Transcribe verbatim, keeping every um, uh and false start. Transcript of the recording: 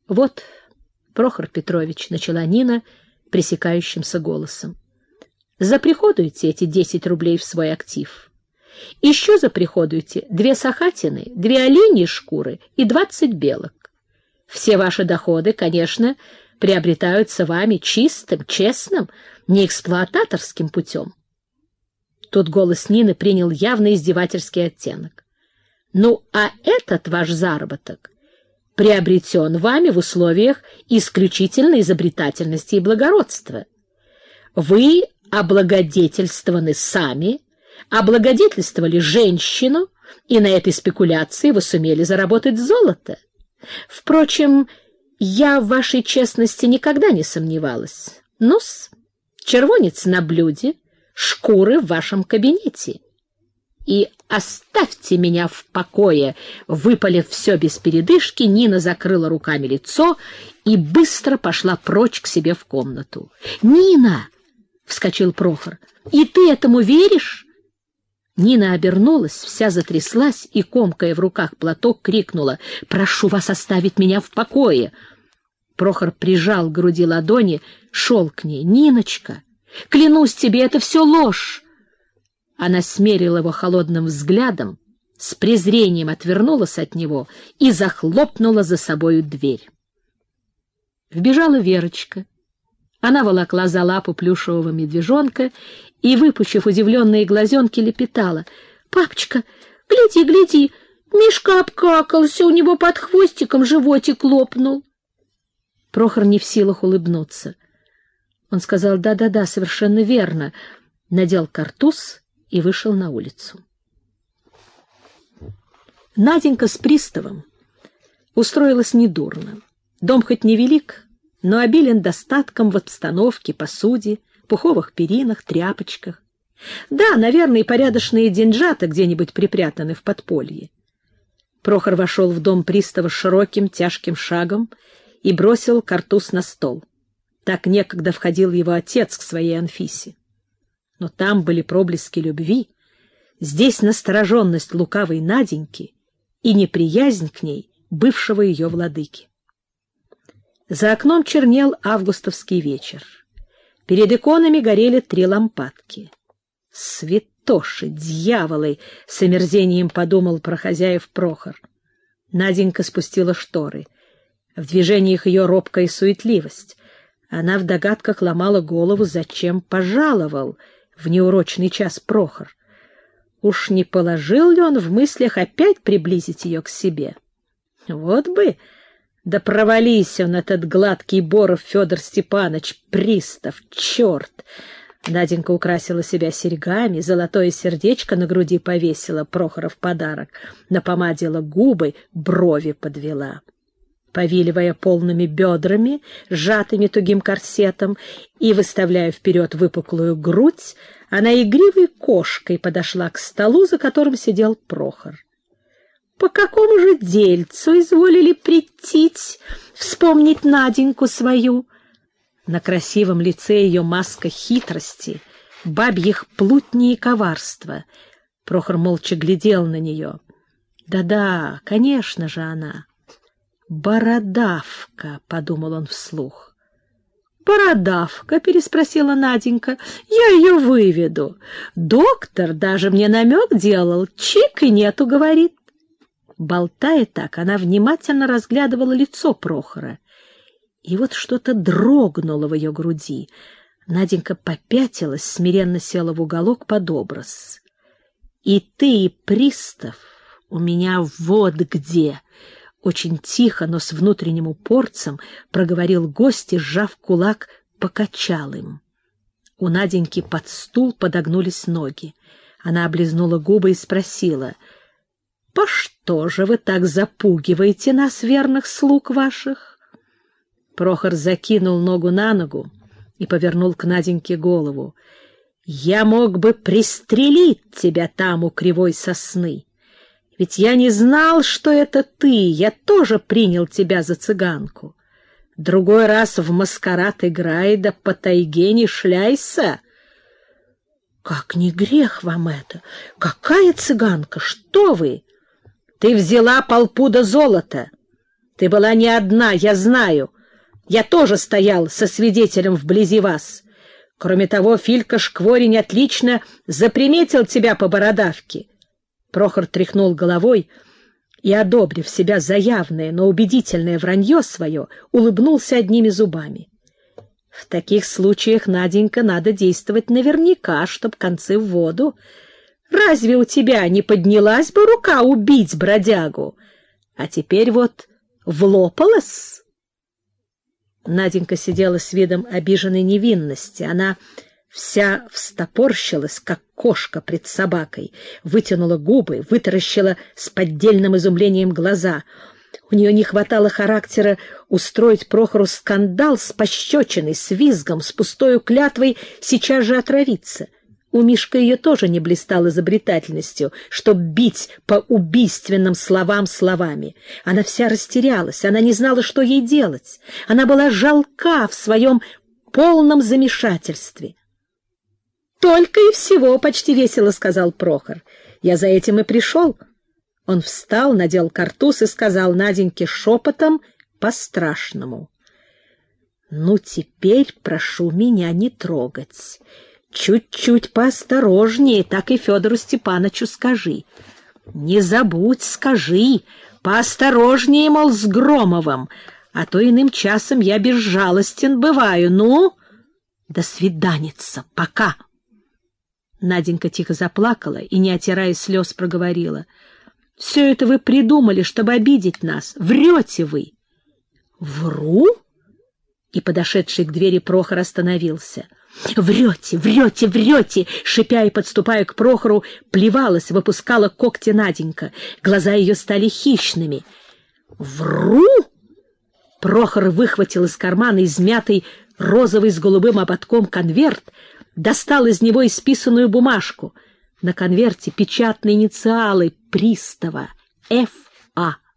Вот, Прохор Петрович, — начала Нина пресекающимся голосом, — заприходуйте эти десять рублей в свой актив. Еще заприходуйте две сахатины, две оленьи шкуры и двадцать белок. Все ваши доходы, конечно, приобретаются вами чистым, честным, не эксплуататорским путем. Тут голос Нины принял явно издевательский оттенок. Ну, а этот ваш заработок приобретен вами в условиях исключительной изобретательности и благородства. Вы облагодетельствованы сами, облагодетельствовали женщину, и на этой спекуляции вы сумели заработать золото. Впрочем, я в вашей честности никогда не сомневалась. Ну-с, червонец на блюде, шкуры в вашем кабинете. И оставьте меня в покое. Выпалив все без передышки, Нина закрыла руками лицо и быстро пошла прочь к себе в комнату. «Нина!» — вскочил Прохор. «И ты этому веришь?» Нина обернулась, вся затряслась и, комкая в руках платок, крикнула: «Прошу вас оставить меня в покое!» Прохор прижал к груди ладони, шел к ней. «Ниночка, клянусь тебе, это все ложь!» Она смерила его холодным взглядом, с презрением отвернулась от него и захлопнула за собою дверь. Вбежала Верочка. Она волокла за лапу плюшевого медвежонка и, выпучив удивленные глазенки, лепетала: «Папочка, гляди, гляди, Мишка обкакался, у него под хвостиком животик лопнул». Прохор не в силах улыбнуться. Он сказал: «Да-да-да, совершенно верно», надел картуз и вышел на улицу. Наденька с приставом устроилась недурно. Дом хоть невелик, но обилен достатком в обстановке, посуде, пуховых перинах, тряпочках. Да, наверное, и порядочные деньжата где-нибудь припрятаны в подполье. Прохор вошел в дом пристава широким, тяжким шагом и бросил картуз на стол. Так некогда входил его отец к своей Анфисе. Но там были проблески любви, здесь настороженность лукавой Наденьки и неприязнь к ней бывшего ее владыки. За окном чернел августовский вечер. Перед иконами горели три лампадки. «Святоши, дьяволы!» — с омерзением подумал про хозяев Прохор. Наденька спустила шторы. В движениях ее робкая суетливость. Она в догадках ломала голову, зачем пожаловал в неурочный час Прохор. Уж не положил ли он в мыслях опять приблизить ее к себе? Вот бы, да провались он, этот гладкий Боров Федор Степанович, пристав, черт! Наденька украсила себя серьгами, золотое сердечко на груди повесила, Прохоров подарок, напомадила губы, брови подвела. Повиливая полными бедрами, сжатыми тугим корсетом, и выставляя вперед выпуклую грудь, она игривой кошкой подошла к столу, за которым сидел Прохор. По какому же дельцу изволили прийти, вспомнить Наденьку свою? На красивом лице ее маска хитрости, бабьих плутни и коварства. Прохор молча глядел на нее. Да-да, конечно же она. «Бородавка», — подумал он вслух. «Бородавка?» — переспросила Наденька. «Я ее выведу. Доктор даже мне намек делал. Чик и нету, говорит». Болтая так, она внимательно разглядывала лицо Прохора. И вот что-то дрогнуло в ее груди. Наденька попятилась, смиренно села в уголок под образ. «И ты, и пристав, у меня вот где!» Очень тихо, но с внутренним упорцем проговорил гость и, сжав кулак, покачал им. У Наденьки под стул подогнулись ноги. Она облизнула губы и спросила: «По что же вы так запугиваете нас, верных слуг ваших?» Прохор закинул ногу на ногу и повернул к Наденьке голову. «Я мог бы пристрелить тебя там у кривой сосны. Ведь я не знал, что это ты, я тоже принял тебя за цыганку. Другой раз в маскарад играй, да по тайге не шляйся». «Как не грех вам это? Какая цыганка? Что вы? Ты взяла полпуда золота. Ты была не одна, я знаю. Я тоже стоял со свидетелем вблизи вас. Кроме того, Филька Шкворень отлично заприметил тебя по бородавке. Прохор тряхнул головой и, одобрив себя за явное, но убедительное вранье свое, улыбнулся одними зубами. В таких случаях, Наденька, надо действовать наверняка, чтоб концы в воду. Разве у тебя не поднялась бы рука убить бродягу? А теперь вот влопалась. Наденька сидела с видом обиженной невинности. Она вся встопорщилась, как кошка пред собакой, вытянула губы, вытаращила с поддельным изумлением глаза. У нее не хватало характера устроить Прохору скандал с пощечиной, с визгом, с пустою клятвой сейчас же отравиться. У Мишка ее тоже не блистал изобретательностью, чтоб бить по убийственным словам словами. Она вся растерялась, она не знала, что ей делать. Она была жалка в своем полном замешательстве. «Только и всего», — почти весело сказал Прохор. «Я за этим и пришел». Он встал, надел картуз и сказал Наденьке шепотом по-страшному: «Ну, теперь прошу меня не трогать. Чуть-чуть поосторожнее, так и Федору Степановичу скажи. Не забудь, скажи, поосторожнее, мол, с Громовым, а то иным часом я безжалостен бываю. Ну, до свиданица, пока». Наденька тихо заплакала и, не отирая слез, проговорила: «Все это вы придумали, чтобы обидеть нас. Врете вы». «Вру?» И подошедший к двери Прохор остановился. «Врете, врете, врете!» Шипя и подступая к Прохору, плевалась, выпускала когти Наденька. Глаза ее стали хищными. «Вру?» Прохор выхватил из кармана измятый розовый с голубым ободком конверт, достал из него исписанную бумажку. На конверте печатные инициалы пристава — Ф А